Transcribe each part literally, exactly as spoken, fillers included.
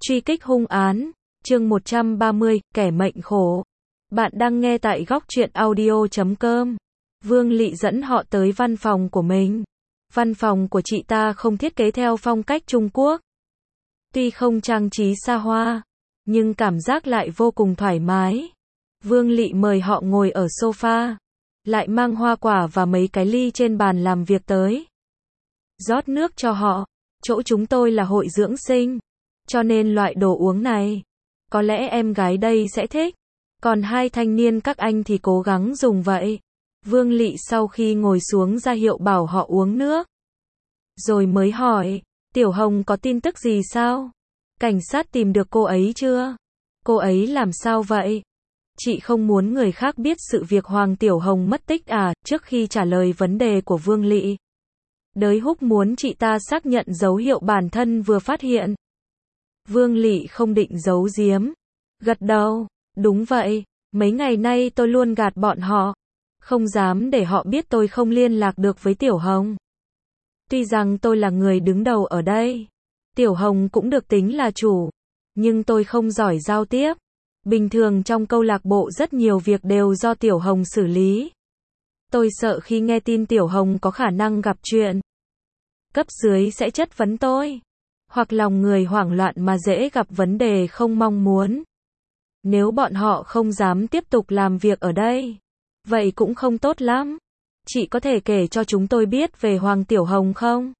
Truy kích hung án, chương một trăm ba mươi, kẻ mệnh khổ. Bạn đang nghe tại góc truyện audio chấm com. Vương Lị dẫn họ tới văn phòng của mình. Văn phòng của chị ta không thiết kế theo phong cách Trung Quốc. Tuy không trang trí xa hoa, nhưng cảm giác lại vô cùng thoải mái. Vương Lị mời họ ngồi ở sofa, lại mang hoa quả và mấy cái ly trên bàn làm việc tới. Rót nước cho họ. Chỗ chúng tôi là hội dưỡng sinh, cho nên loại đồ uống này, có lẽ em gái đây sẽ thích. Còn hai thanh niên các anh thì cố gắng dùng vậy. Vương Lị sau khi ngồi xuống ra hiệu bảo họ uống nước. Rồi mới hỏi, Tiểu Hồng có tin tức gì sao? Cảnh sát tìm được cô ấy chưa? Cô ấy làm sao vậy? Chị không muốn người khác biết sự việc Hoàng Tiểu Hồng mất tích à? Trước khi trả lời vấn đề của Vương Lị, Đới Húc muốn chị ta xác nhận dấu hiệu bản thân vừa phát hiện. Vương Lị không định giấu giếm, gật đầu, đúng vậy, mấy ngày nay tôi luôn gạt bọn họ, không dám để họ biết tôi không liên lạc được với Tiểu Hồng. Tuy rằng tôi là người đứng đầu ở đây, Tiểu Hồng cũng được tính là chủ, nhưng tôi không giỏi giao tiếp. Bình thường trong câu lạc bộ rất nhiều việc đều do Tiểu Hồng xử lý. Tôi sợ khi nghe tin Tiểu Hồng có khả năng gặp chuyện, cấp dưới sẽ chất vấn tôi, hoặc lòng người hoảng loạn mà dễ gặp vấn đề không mong muốn. Nếu bọn họ không dám tiếp tục làm việc ở đây, vậy cũng không tốt lắm. Chị có thể kể cho chúng tôi biết về Hoàng Tiểu Hồng không?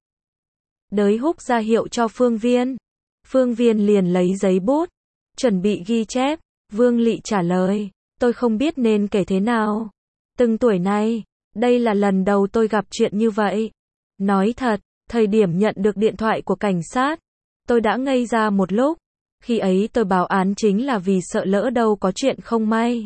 Đới Húc ra hiệu cho Phương Viên. Phương Viên liền lấy giấy bút, chuẩn bị ghi chép. Vương Lị trả lời, tôi không biết nên kể thế nào. Từng tuổi này, đây là lần đầu tôi gặp chuyện như vậy. Nói thật, thời điểm nhận được điện thoại của cảnh sát, tôi đã ngây ra một lúc. Khi ấy tôi báo án chính là vì sợ lỡ đâu có chuyện không may.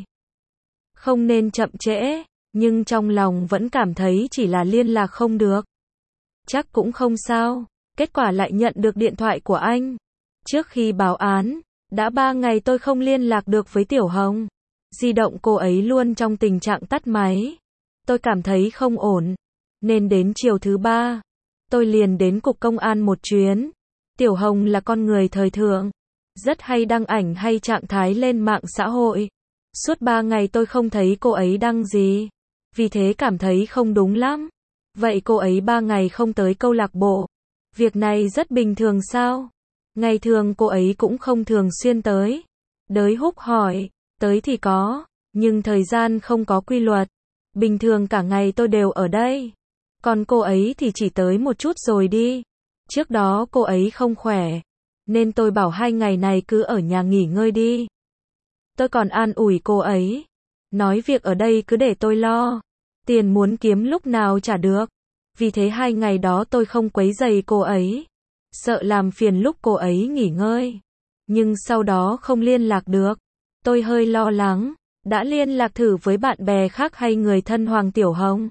Không nên chậm trễ, nhưng trong lòng vẫn cảm thấy chỉ là liên lạc không được. Chắc cũng không sao, kết quả lại nhận được điện thoại của anh. Trước khi báo án, đã ba ngày tôi không liên lạc được với Tiểu Hồng. Di động cô ấy luôn trong tình trạng tắt máy. Tôi cảm thấy không ổn, nên đến chiều thứ ba, tôi liền đến cục công an một chuyến. Tiểu Hồng là con người thời thượng, rất hay đăng ảnh hay trạng thái lên mạng xã hội. Suốt ba ngày tôi không thấy cô ấy đăng gì, vì thế cảm thấy không đúng lắm. Vậy cô ấy ba ngày không tới câu lạc bộ, việc này rất bình thường sao? Ngày thường cô ấy cũng không thường xuyên tới. Đới Húc hỏi, tới thì có, nhưng thời gian không có quy luật. Bình thường cả ngày tôi đều ở đây. Còn cô ấy thì chỉ tới một chút rồi đi. Trước đó cô ấy không khỏe, nên tôi bảo hai ngày này cứ ở nhà nghỉ ngơi đi. Tôi còn an ủi cô ấy, nói việc ở đây cứ để tôi lo. Tiền muốn kiếm lúc nào trả được. Vì thế hai ngày đó tôi không quấy rầy cô ấy, sợ làm phiền lúc cô ấy nghỉ ngơi. Nhưng sau đó không liên lạc được. Tôi hơi lo lắng, đã liên lạc thử với bạn bè khác hay người thân Hoàng Tiểu Hồng,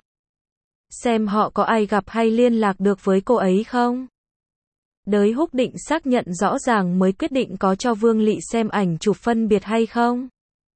xem họ có ai gặp hay liên lạc được với cô ấy không. Đới Húc định xác nhận rõ ràng mới quyết định có cho Vương Lị xem ảnh chụp phân biệt hay không.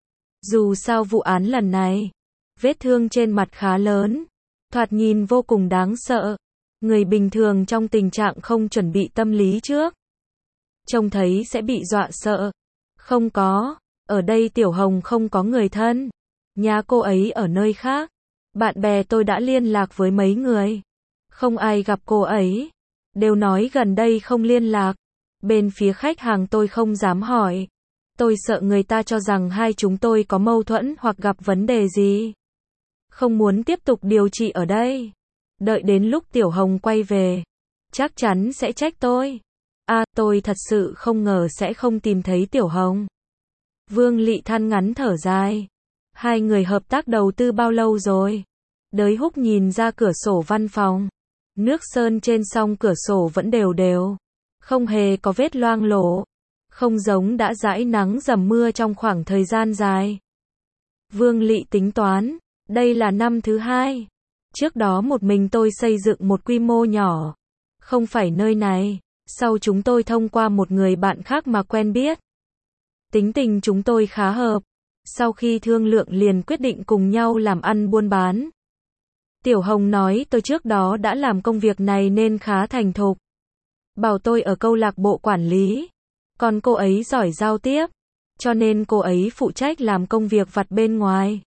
Dù sao vụ án lần này, vết thương trên mặt khá lớn, thoạt nhìn vô cùng đáng sợ. Người bình thường trong tình trạng không chuẩn bị tâm lý trước, trông thấy sẽ bị dọa sợ. Không có, ở đây Tiểu Hồng không có người thân, nhà cô ấy ở nơi khác. Bạn bè tôi đã liên lạc với mấy người, không ai gặp cô ấy, đều nói gần đây không liên lạc. Bên phía khách hàng tôi không dám hỏi, tôi sợ người ta cho rằng hai chúng tôi có mâu thuẫn hoặc gặp vấn đề gì. Không muốn tiếp tục điều trị ở đây. Đợi đến lúc Tiểu Hồng quay về, chắc chắn sẽ trách tôi. À, tôi thật sự không ngờ sẽ không tìm thấy Tiểu Hồng. Vương Lị than ngắn thở dài. Hai người hợp tác đầu tư bao lâu rồi? Đới Húc nhìn ra cửa sổ văn phòng. Nước sơn trên song cửa sổ vẫn đều đều, không hề có vết loang lổ, không giống đã dãi nắng dầm mưa trong khoảng thời gian dài. Vương Lị tính toán, đây là năm thứ hai. Trước đó một mình tôi xây dựng một quy mô nhỏ, không phải nơi này. Sau chúng tôi thông qua một người bạn khác mà quen biết. Tính tình chúng tôi khá hợp. Sau khi thương lượng liền quyết định cùng nhau làm ăn buôn bán. Tiểu Hồng nói tôi trước đó đã làm công việc này nên khá thành thục. Bảo tôi ở câu lạc bộ quản lý. Còn cô ấy giỏi giao tiếp, cho nên cô ấy phụ trách làm công việc vặt bên ngoài.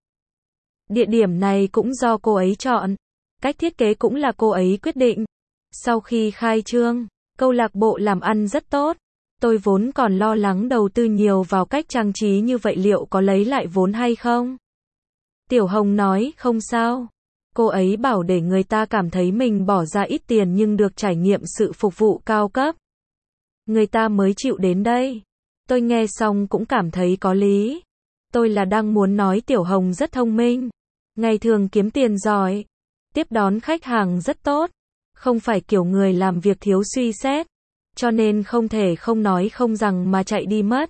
Địa điểm này cũng do cô ấy chọn, cách thiết kế cũng là cô ấy quyết định. Sau khi khai trương, câu lạc bộ làm ăn rất tốt. Tôi vốn còn lo lắng đầu tư nhiều vào cách trang trí như vậy liệu có lấy lại vốn hay không. Tiểu Hồng nói không sao. Cô ấy bảo để người ta cảm thấy mình bỏ ra ít tiền nhưng được trải nghiệm sự phục vụ cao cấp. Người ta mới chịu đến đây. Tôi nghe xong cũng cảm thấy có lý. Tôi là đang muốn nói Tiểu Hồng rất thông minh. Ngày thường kiếm tiền giỏi. Tiếp đón khách hàng rất tốt. Không phải kiểu người làm việc thiếu suy xét. Cho nên không thể không nói không rằng mà chạy đi mất.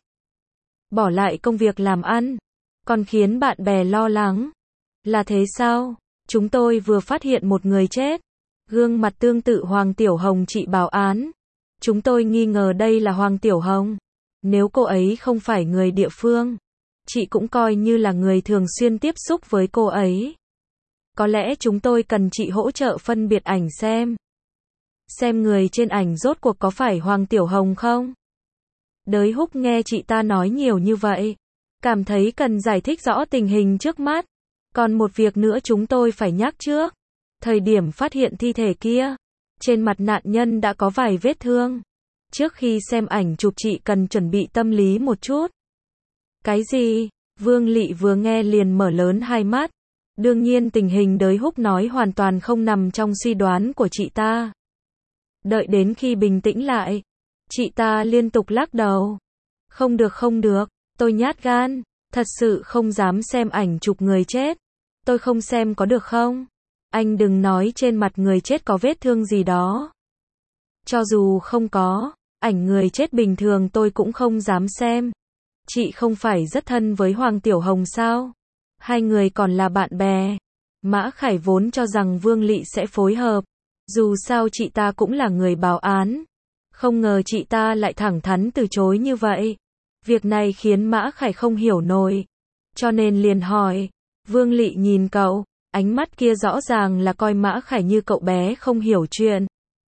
Bỏ lại công việc làm ăn. Còn khiến bạn bè lo lắng. Là thế sao? Chúng tôi vừa phát hiện một người chết. Gương mặt tương tự Hoàng Tiểu Hồng chị báo án. Chúng tôi nghi ngờ đây là Hoàng Tiểu Hồng. Nếu cô ấy không phải người địa phương, chị cũng coi như là người thường xuyên tiếp xúc với cô ấy. Có lẽ chúng tôi cần chị hỗ trợ phân biệt ảnh xem. Xem người trên ảnh rốt cuộc có phải Hoàng Tiểu Hồng không? Đới Húc nghe chị ta nói nhiều như vậy. Cảm thấy cần giải thích rõ tình hình trước mắt. Còn một việc nữa chúng tôi phải nhắc trước. Thời điểm phát hiện thi thể kia, trên mặt nạn nhân đã có vài vết thương. Trước khi xem ảnh chụp chị cần chuẩn bị tâm lý một chút. Cái gì? Vương Lị vừa nghe liền mở lớn hai mắt. Đương nhiên tình hình Đới Húc nói hoàn toàn không nằm trong suy đoán của chị ta. Đợi đến khi bình tĩnh lại, chị ta liên tục lắc đầu. Không được không được, tôi nhát gan, thật sự không dám xem ảnh chụp người chết. Tôi không xem có được không? Anh đừng nói trên mặt người chết có vết thương gì đó. Cho dù không có, ảnh người chết bình thường tôi cũng không dám xem. Chị không phải rất thân với Hoàng Tiểu Hồng sao? Hai người còn là bạn bè. Mã Khải vốn cho rằng Vương Lị sẽ phối hợp. Dù sao chị ta cũng là người báo án. Không ngờ chị ta lại thẳng thắn từ chối như vậy. Việc này khiến Mã Khải không hiểu nổi. Cho nên liền hỏi. Vương Lị nhìn cậu, ánh mắt kia rõ ràng là coi Mã Khải như cậu bé không hiểu chuyện.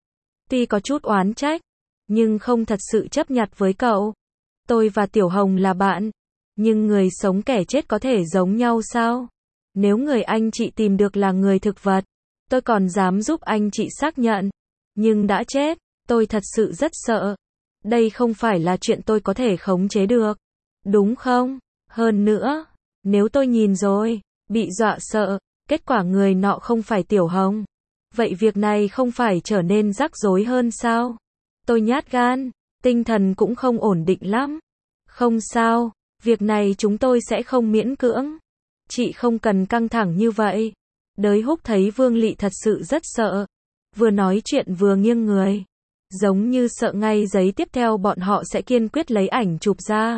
Tuy có chút oán trách, nhưng không thật sự chấp nhặt với cậu. Tôi và Tiểu Hồng là bạn, nhưng người sống kẻ chết có thể giống nhau sao? Nếu người anh chị tìm được là người thực vật, tôi còn dám giúp anh chị xác nhận. Nhưng đã chết, tôi thật sự rất sợ. Đây không phải là chuyện tôi có thể khống chế được. Đúng không? Hơn nữa, nếu tôi nhìn rồi, bị dọa sợ, kết quả người nọ không phải Tiểu Hồng. Vậy việc này không phải trở nên rắc rối hơn sao? Tôi nhát gan, tinh thần cũng không ổn định lắm. Không sao, việc này chúng tôi sẽ không miễn cưỡng. Chị không cần căng thẳng như vậy. Đới Húc thấy Vương Lị thật sự rất sợ. Vừa nói chuyện vừa nghiêng người. Giống như sợ ngay giấy tiếp theo bọn họ sẽ kiên quyết lấy ảnh chụp ra.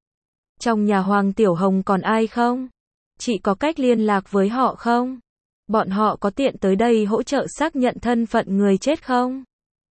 Trong nhà Hoàng Tiểu Hồng còn ai không? Chị có cách liên lạc với họ không? Bọn họ có tiện tới đây hỗ trợ xác nhận thân phận người chết không?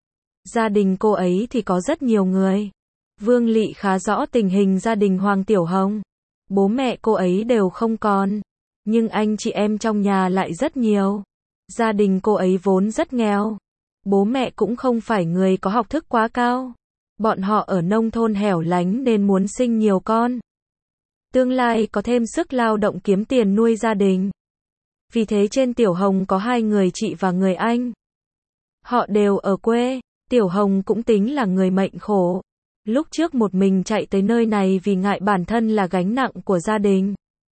Gia đình cô ấy thì có rất nhiều người. Vương Lị khá rõ tình hình gia đình Hoàng Tiểu Hồng. Bố mẹ cô ấy đều không còn. Nhưng anh chị em trong nhà lại rất nhiều. Gia đình cô ấy vốn rất nghèo. Bố mẹ cũng không phải người có học thức quá cao. Bọn họ ở nông thôn hẻo lánh nên muốn sinh nhiều con. Tương lai có thêm sức lao động kiếm tiền nuôi gia đình. Vì thế trên Tiểu Hồng có hai người chị và người anh. Họ đều ở quê. Tiểu Hồng cũng tính là người mệnh khổ. Lúc trước một mình chạy tới nơi này vì ngại bản thân là gánh nặng của gia đình.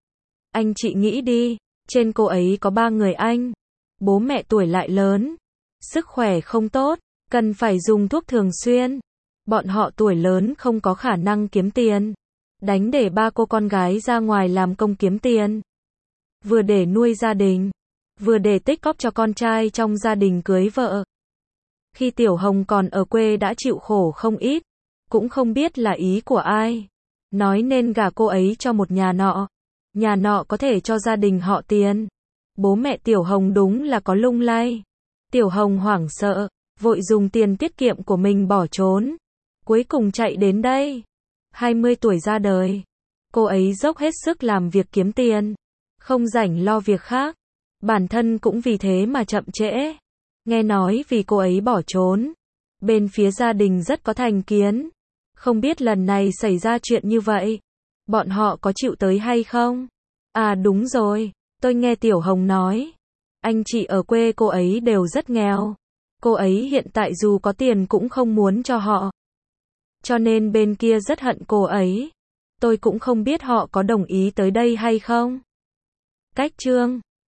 Anh chị nghĩ đi, trên cô ấy có ba người anh. Bố mẹ tuổi lại lớn. Sức khỏe không tốt, cần phải dùng thuốc thường xuyên. Bọn họ tuổi lớn không có khả năng kiếm tiền. Đánh để ba cô con gái ra ngoài làm công kiếm tiền. Vừa để nuôi gia đình, vừa để tích cóp cho con trai trong gia đình cưới vợ. Khi Tiểu Hồng còn ở quê đã chịu khổ không ít, cũng không biết là ý của ai. Nói nên gả cô ấy cho một nhà nọ. Nhà nọ có thể cho gia đình họ tiền. Bố mẹ Tiểu Hồng đúng là có lung lay. Tiểu Hồng hoảng sợ, vội dùng tiền tiết kiệm của mình bỏ trốn. Cuối cùng chạy đến đây. hai mươi tuổi ra đời. Cô ấy dốc hết sức làm việc kiếm tiền. Không rảnh lo việc khác. Bản thân cũng vì thế mà chậm trễ. Nghe nói vì cô ấy bỏ trốn. Bên phía gia đình rất có thành kiến. Không biết lần này xảy ra chuyện như vậy, bọn họ có chịu tới hay không? À đúng rồi, tôi nghe Tiểu Hồng nói, anh chị ở quê cô ấy đều rất nghèo. Cô ấy hiện tại dù có tiền cũng không muốn cho họ. Cho nên bên kia rất hận cô ấy. Tôi cũng không biết họ có đồng ý tới đây hay không. Cách chương